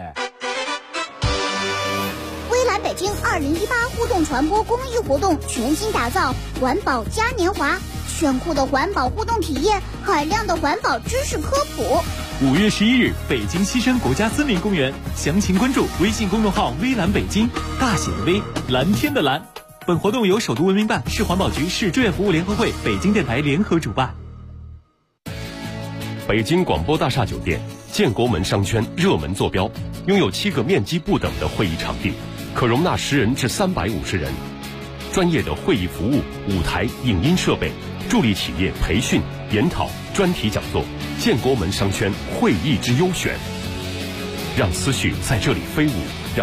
微蓝北京2018互动传播公益活动全新打造环保嘉年华，炫酷的环保互动体验，海量的环保知识科普。 5月11日，北京西山国家森林公园，详情关注微信公众号微蓝北京，大写的微，蓝天的蓝。本活动由首都文明办、市环保局、市志愿服务联合会、北京电台联合主办。 北京广播大厦酒店建国门商圈热门坐标，拥有7个面积不等的会议场地，可容纳10人至350人。专业的会议服务、舞台、影音设备，助力企业培训、 研讨、专题讲座、建国门商圈会议之优选，让思绪在这里飞舞。